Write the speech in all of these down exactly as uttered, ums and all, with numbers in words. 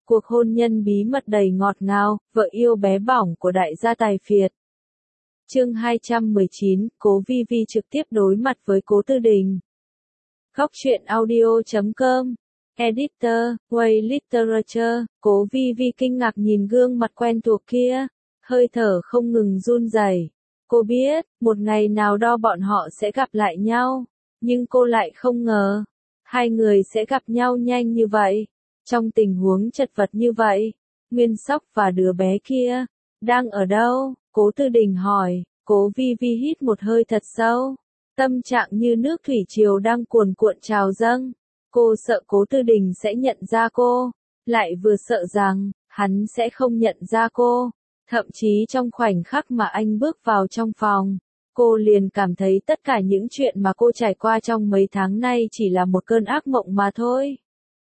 Cuộc hôn nhân bí mật đầy ngọt ngào, vợ yêu bé bỏng của đại gia tài phiệt. Chương hai trăm mười chín, Cố Vi Vi trực tiếp đối mặt với Cố Tư Đình. Góc truyện audio chấm com. Editor, Way Literature. Cố Vi Vi kinh ngạc nhìn gương mặt quen thuộc kia, hơi thở không ngừng run rẩy. Cô biết, một ngày nào đó bọn họ sẽ gặp lại nhau, nhưng cô lại không ngờ, hai người sẽ gặp nhau nhanh như vậy. Trong tình huống chật vật như vậy, Nguyên Sóc và đứa bé kia, đang ở đâu? Cố Tư Đình hỏi. Cố Vi Vi hít một hơi thật sâu, tâm trạng như nước thủy triều đang cuồn cuộn trào dâng. Cô sợ Cố Tư Đình sẽ nhận ra cô, lại vừa sợ rằng, hắn sẽ không nhận ra cô. Thậm chí trong khoảnh khắc mà anh bước vào trong phòng, cô liền cảm thấy tất cả những chuyện mà cô trải qua trong mấy tháng nay chỉ là một cơn ác mộng mà thôi.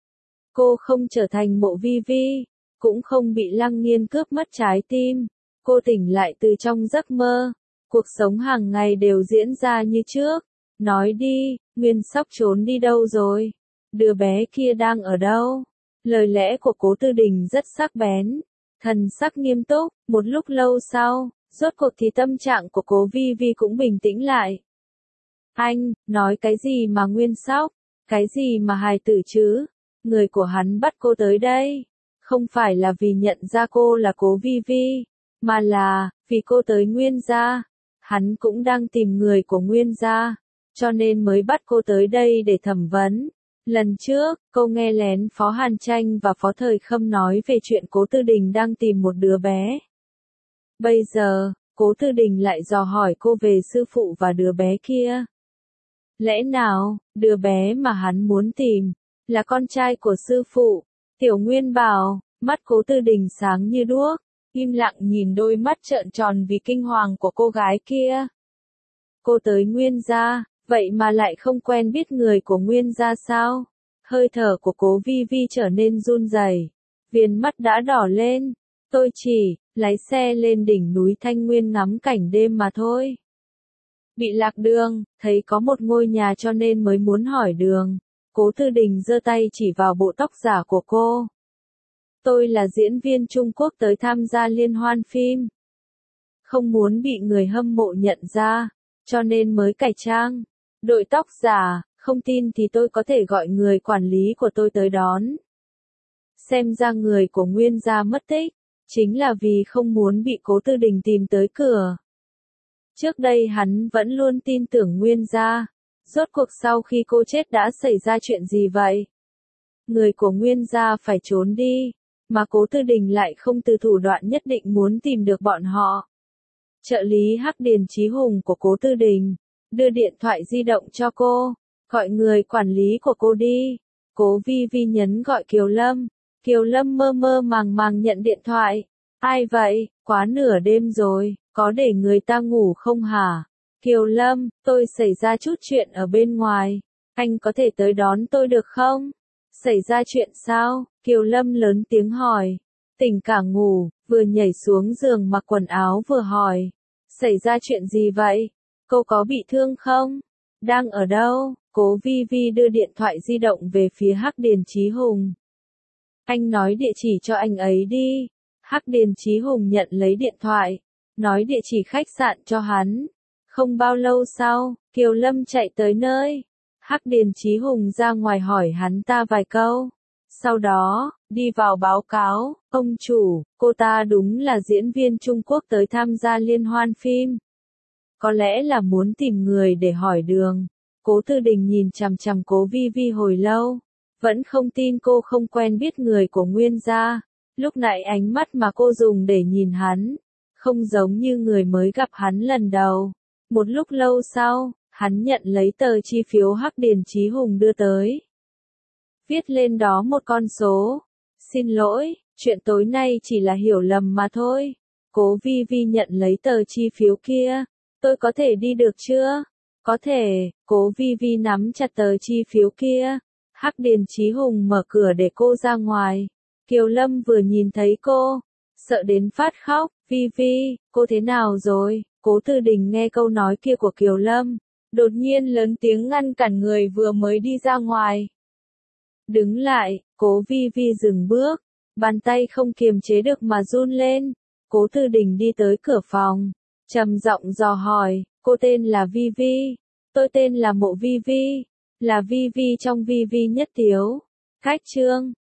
Cô không trở thành Mộ Vi Vi, cũng không bị Lăng Nghiên cướp mất trái tim. Cô tỉnh lại từ trong giấc mơ, cuộc sống hàng ngày đều diễn ra như trước. Nói đi, Nguyên Sóc trốn đi đâu rồi? Đứa bé kia đang ở đâu? Lời lẽ của Cố Tư Đình rất sắc bén, thần sắc nghiêm túc. Một lúc lâu sau, rốt cuộc thì tâm trạng của Cố Vi Vi cũng bình tĩnh lại. Anh, nói cái gì mà Nguyên Sóc? Cái gì mà hài tử chứ? Người của hắn bắt cô tới đây, không phải là vì nhận ra cô là Cố Vi Vi, mà là, vì cô tới Nguyên gia. Hắn cũng đang tìm người của Nguyên gia, cho nên mới bắt cô tới đây để thẩm vấn. Lần trước, cô nghe lén Phó Hàn Tranh và Phó Thời Khâm nói về chuyện Cố Tư Đình đang tìm một đứa bé. Bây giờ, Cố Tư Đình lại dò hỏi cô về sư phụ và đứa bé kia. Lẽ nào, đứa bé mà hắn muốn tìm là con trai của sư phụ? Tiểu Nguyên bảo. Mắt Cố Tư Đình sáng như đuốc, im lặng nhìn đôi mắt trợn tròn vì kinh hoàng của cô gái kia. Cô tới Nguyên gia, vậy mà lại không quen biết người của Nguyên gia sao? Hơi thở của Cố Vi Vi trở nên run rẩy, viền mắt đã đỏ lên. Tôi chỉ lái xe lên đỉnh núi Thanh Nguyên ngắm cảnh đêm mà thôi. Bị lạc đường, thấy có một ngôi nhà cho nên mới muốn hỏi đường. Cố Tư Đình giơ tay chỉ vào bộ tóc giả của cô. Tôi là diễn viên Trung Quốc tới tham gia liên hoan phim. Không muốn bị người hâm mộ nhận ra, cho nên mới cải trang. Đội tóc giả, không tin thì tôi có thể gọi người quản lý của tôi tới đón. Xem ra người của Nguyên gia mất tích, chính là vì không muốn bị Cố Tư Đình tìm tới cửa. Trước đây hắn vẫn luôn tin tưởng Nguyên gia. Rốt cuộc sau khi cô chết đã xảy ra chuyện gì vậy? Người của Nguyên gia phải trốn đi, mà Cố Tư Đình lại không từ thủ đoạn nhất định muốn tìm được bọn họ. Trợ lý Hắc Điền Chí Hùng của Cố Tư Đình đưa điện thoại di động cho cô, gọi người quản lý của cô đi. Cố Vi Vi nhấn gọi Kiều Lâm. Kiều Lâm mơ mơ màng màng nhận điện thoại. Ai vậy? Quá nửa đêm rồi, có để người ta ngủ không hả? Kiều Lâm, tôi xảy ra chút chuyện ở bên ngoài, anh có thể tới đón tôi được không? Xảy ra chuyện sao? Kiều Lâm lớn tiếng hỏi. Tỉnh cả ngủ, vừa nhảy xuống giường mặc quần áo vừa hỏi. Xảy ra chuyện gì vậy? Cô có bị thương không? Đang ở đâu? Cố Vi Vi đưa điện thoại di động về phía Hắc Điền Chí Hùng. Anh nói địa chỉ cho anh ấy đi. Hắc Điền Chí Hùng nhận lấy điện thoại, nói địa chỉ khách sạn cho hắn. Không bao lâu sau, Kiều Lâm chạy tới nơi. Hắc Điền Chí Hùng ra ngoài hỏi hắn ta vài câu. Sau đó, đi vào báo cáo, ông chủ, cô ta đúng là diễn viên Trung Quốc tới tham gia liên hoan phim. Có lẽ là muốn tìm người để hỏi đường. Cố Tư Đình nhìn chằm chằm Cố Vi Vi hồi lâu, vẫn không tin cô không quen biết người của Nguyên gia. Lúc nãy ánh mắt mà cô dùng để nhìn hắn, không giống như người mới gặp hắn lần đầu. Một lúc lâu sau, hắn nhận lấy tờ chi phiếu Hắc Điền Chí Hùng đưa tới. Viết lên đó một con số. Xin lỗi, chuyện tối nay chỉ là hiểu lầm mà thôi. Cố Vi Vi nhận lấy tờ chi phiếu kia. Tôi có thể đi được chưa? Có thể. Cố Vi Vi nắm chặt tờ chi phiếu kia. Hắc Điền Chí Hùng mở cửa để cô ra ngoài. Kiều Lâm vừa nhìn thấy cô, sợ đến phát khóc. Vi Vi, cô thế nào rồi? Cố Tư Đình nghe câu nói kia của Kiều Lâm, đột nhiên lớn tiếng ngăn cản người vừa mới đi ra ngoài. Đứng lại, Cố Vi Vi dừng bước, Bàn tay không kiềm chế được mà run lên. Cố Tư Đình đi tới cửa phòng, trầm giọng dò hỏi, cô tên là Vi Vi. Tôi tên là Mộ Vi Vi, là Vi Vi trong Vi Vi nhất tiếu. Khách trương,